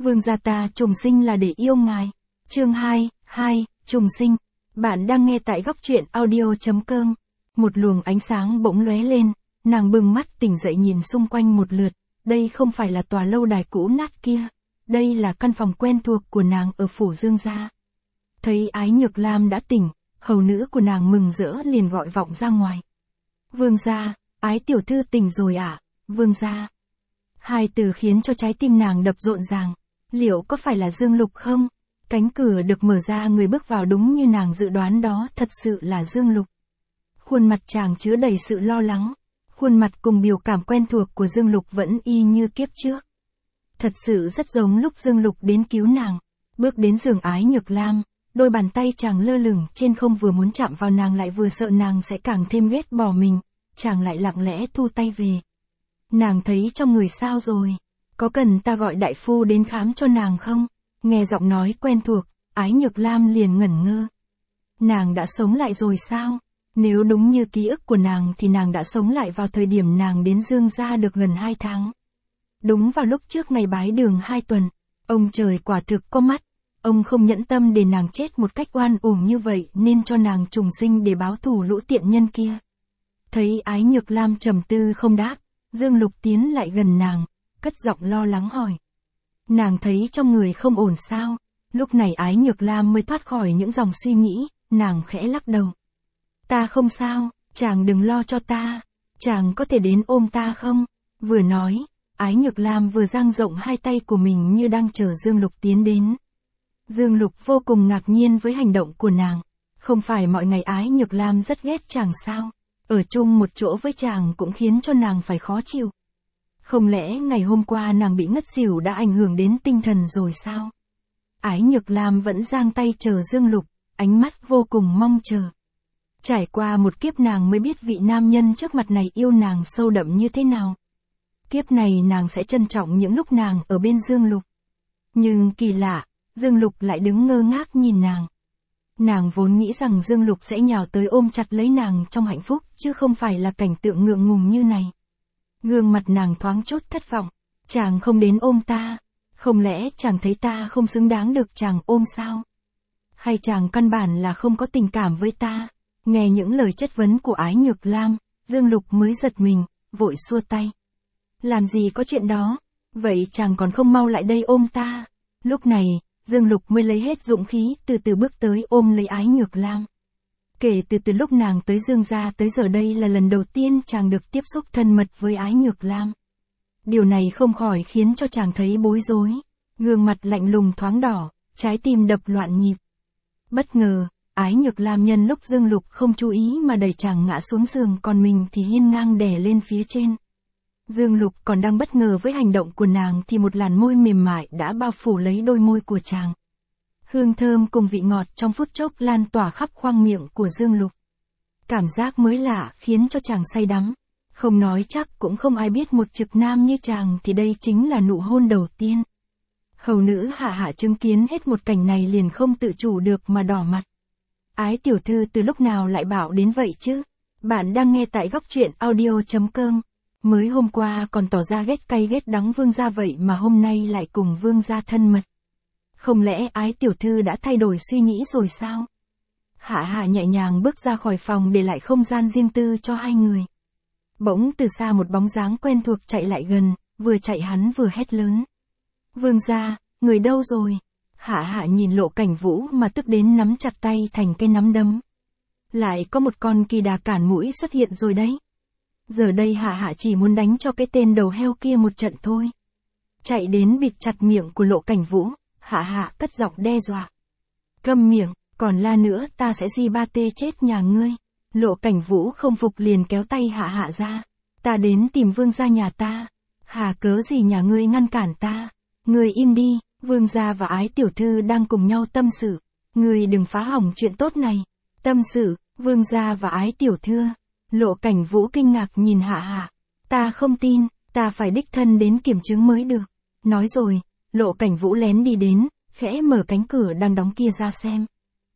Vương gia ta trùng sinh là để yêu ngài. Chương 2, trùng sinh. Bạn đang nghe tại góc truyện audio.com. Một luồng ánh sáng bỗng lóe lên, nàng bừng mắt tỉnh dậy nhìn xung quanh một lượt, đây không phải là tòa lâu đài cũ nát kia, đây là căn phòng quen thuộc của nàng ở phủ Dương gia. Thấy Ái Nhược Lam đã tỉnh, hầu nữ của nàng mừng rỡ liền gọi vọng ra ngoài. Vương gia, Ái tiểu thư tỉnh rồi ạ, vương gia. Hai từ khiến cho trái tim nàng đập rộn ràng, liệu có phải là Dương Lục không? Cánh cửa được mở ra, người bước vào đúng như nàng dự đoán đó, thật sự là Dương Lục. Khuôn mặt chàng chứa đầy sự lo lắng, khuôn mặt cùng biểu cảm quen thuộc của Dương Lục vẫn y như kiếp trước. Thật sự rất giống lúc Dương Lục đến cứu nàng, bước đến giường Ái Nhược Lam, đôi bàn tay chàng lơ lửng trên không, vừa muốn chạm vào nàng lại vừa sợ nàng sẽ càng thêm ghét bỏ mình, chàng lại lặng lẽ thu tay về. Nàng thấy trong người sao rồi? Có cần ta gọi đại phu đến khám cho nàng không? Nghe giọng nói quen thuộc, Ái Nhược Lam liền ngẩn ngơ. Nàng đã sống lại rồi sao? Nếu đúng như ký ức của nàng thì nàng đã sống lại vào thời điểm nàng đến Dương gia được gần 2 tháng. Đúng vào lúc trước ngày bái đường 2 tuần, ông trời quả thực có mắt, ông không nhẫn tâm để nàng chết một cách oan uổng như vậy nên cho nàng trùng sinh để báo thù lũ tiện nhân kia. Thấy Ái Nhược Lam trầm tư không đáp, Dương Lục tiến lại gần nàng, cất giọng lo lắng hỏi. Nàng thấy trong người không ổn sao? Lúc này Ái Nhược Lam mới thoát khỏi những dòng suy nghĩ, nàng khẽ lắc đầu. Ta không sao, chàng đừng lo cho ta, chàng có thể đến ôm ta không? Vừa nói, Ái Nhược Lam vừa dang rộng hai tay của mình như đang chờ Dương Lục tiến đến. Dương Lục vô cùng ngạc nhiên với hành động của nàng, không phải mọi ngày Ái Nhược Lam rất ghét chàng sao? Ở chung một chỗ với chàng cũng khiến cho nàng phải khó chịu. Không lẽ ngày hôm qua nàng bị ngất xỉu đã ảnh hưởng đến tinh thần rồi sao? Ái Nhược Lam vẫn giang tay chờ Dương Lục, ánh mắt vô cùng mong chờ. Trải qua một kiếp nàng mới biết vị nam nhân trước mặt này yêu nàng sâu đậm như thế nào. Kiếp này nàng sẽ trân trọng những lúc nàng ở bên Dương Lục. Nhưng kỳ lạ, Dương Lục lại đứng ngơ ngác nhìn nàng. Nàng vốn nghĩ rằng Dương Lục sẽ nhào tới ôm chặt lấy nàng trong hạnh phúc, chứ không phải là cảnh tượng ngượng ngùng như này. Gương mặt nàng thoáng chút thất vọng. Chàng không đến ôm ta, không lẽ chàng thấy ta không xứng đáng được chàng ôm sao? Hay chàng căn bản là không có tình cảm với ta? Nghe những lời chất vấn của Ái Nhược Lam, Dương Lục mới giật mình, vội xua tay. Làm gì có chuyện đó, vậy chàng còn không mau lại đây ôm ta? Lúc này, Dương Lục mới lấy hết dũng khí từ từ bước tới ôm lấy Ái Nhược Lam. Kể từ lúc nàng tới Dương gia tới giờ đây là lần đầu tiên chàng được tiếp xúc thân mật với Ái Nhược Lam. Điều này không khỏi khiến cho chàng thấy bối rối, gương mặt lạnh lùng thoáng đỏ, trái tim đập loạn nhịp. Bất ngờ, Ái Nhược Lam nhân lúc Dương Lục không chú ý mà đẩy chàng ngã xuống giường, còn mình thì hiên ngang đè lên phía trên. Dương Lục còn đang bất ngờ với hành động của nàng thì một làn môi mềm mại đã bao phủ lấy đôi môi của chàng. Hương thơm cùng vị ngọt trong phút chốc lan tỏa khắp khoang miệng của Dương Lục. Cảm giác mới lạ khiến cho chàng say đắm. Không nói chắc cũng không ai biết một trực nam như chàng thì đây chính là nụ hôn đầu tiên. Hầu nữ Hạ Hạ chứng kiến hết một cảnh này liền không tự chủ được mà đỏ mặt. Ái tiểu thư từ lúc nào lại bảo đến vậy chứ? Bạn đang nghe tại góc truyện audio.com. Mới hôm qua còn tỏ ra ghét cay ghét đắng vương gia vậy mà hôm nay lại cùng vương gia thân mật. Không lẽ Ái tiểu thư đã thay đổi suy nghĩ rồi sao? Hạ Hạ nhẹ nhàng bước ra khỏi phòng để lại không gian riêng tư cho hai người. Bỗng từ xa một bóng dáng quen thuộc chạy lại gần, vừa chạy hắn vừa hét lớn. Vương gia, người đâu rồi? Hạ Hạ nhìn Lộ Cảnh Vũ mà tức đến nắm chặt tay thành cái nắm đấm. Lại có một con kỳ đà cản mũi xuất hiện rồi đấy. Giờ đây Hạ Hạ chỉ muốn đánh cho cái tên đầu heo kia một trận thôi. Chạy đến bịt chặt miệng của Lộ Cảnh Vũ, Hạ Hạ cất giọng đe dọa. Câm miệng, còn la nữa ta sẽ di ba tê chết nhà ngươi. Lộ Cảnh Vũ không phục liền kéo tay Hạ Hạ ra. Ta đến tìm vương gia nhà ta. Hà cớ gì nhà ngươi ngăn cản ta? Ngươi im đi, vương gia và Ái tiểu thư đang cùng nhau tâm sự. Ngươi đừng phá hỏng chuyện tốt này. Tâm sự, vương gia và Ái tiểu thư. Lộ Cảnh Vũ kinh ngạc nhìn Hạ Hạ. Ta không tin, ta phải đích thân đến kiểm chứng mới được. Nói rồi, Lộ Cảnh Vũ lén đi đến, khẽ mở cánh cửa đang đóng kia ra xem.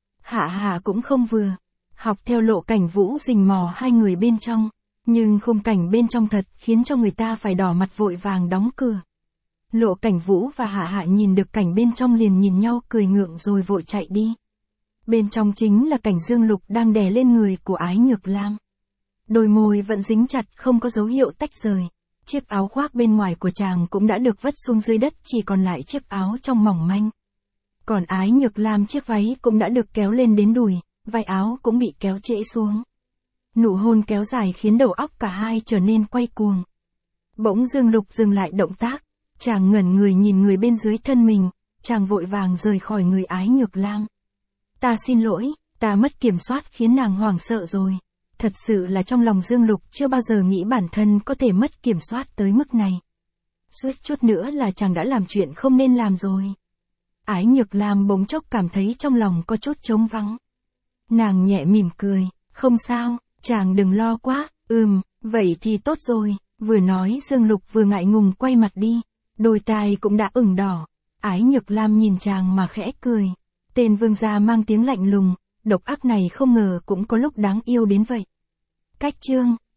Hạ Hạ cũng không vừa. Học theo Lộ Cảnh Vũ rình mò hai người bên trong. Nhưng khung cảnh bên trong thật khiến cho người ta phải đỏ mặt vội vàng đóng cửa. Lộ Cảnh Vũ và Hạ Hạ nhìn được cảnh bên trong liền nhìn nhau cười ngượng rồi vội chạy đi. Bên trong chính là cảnh Dương Lục đang đè lên người của Ái Nhược Lam. Đôi môi vẫn dính chặt không có dấu hiệu tách rời. Chiếc áo khoác bên ngoài của chàng cũng đã được vứt xuống dưới đất, chỉ còn lại chiếc áo trong mỏng manh. Còn Ái Nhược Lam chiếc váy cũng đã được kéo lên đến đùi, vai áo cũng bị kéo trễ xuống. Nụ hôn kéo dài khiến đầu óc cả hai trở nên quay cuồng. Bỗng Dương Lục dừng lại động tác, chàng ngẩn người nhìn người bên dưới thân mình, chàng vội vàng rời khỏi người Ái Nhược Lam. Ta xin lỗi, ta mất kiểm soát khiến nàng hoảng sợ rồi. Thật sự là trong lòng Dương Lục chưa bao giờ nghĩ bản thân có thể mất kiểm soát tới mức này. Suýt chút nữa là chàng đã làm chuyện không nên làm rồi. Ái Nhược Lam bỗng chốc cảm thấy trong lòng có chút trống vắng. Nàng nhẹ mỉm cười, không sao, chàng đừng lo quá, vậy thì tốt rồi. Vừa nói Dương Lục vừa ngại ngùng quay mặt đi, đôi tai cũng đã ửng đỏ. Ái Nhược Lam nhìn chàng mà khẽ cười. Tên vương gia mang tiếng lạnh lùng, độc ác này không ngờ cũng có lúc đáng yêu đến vậy. Cách chương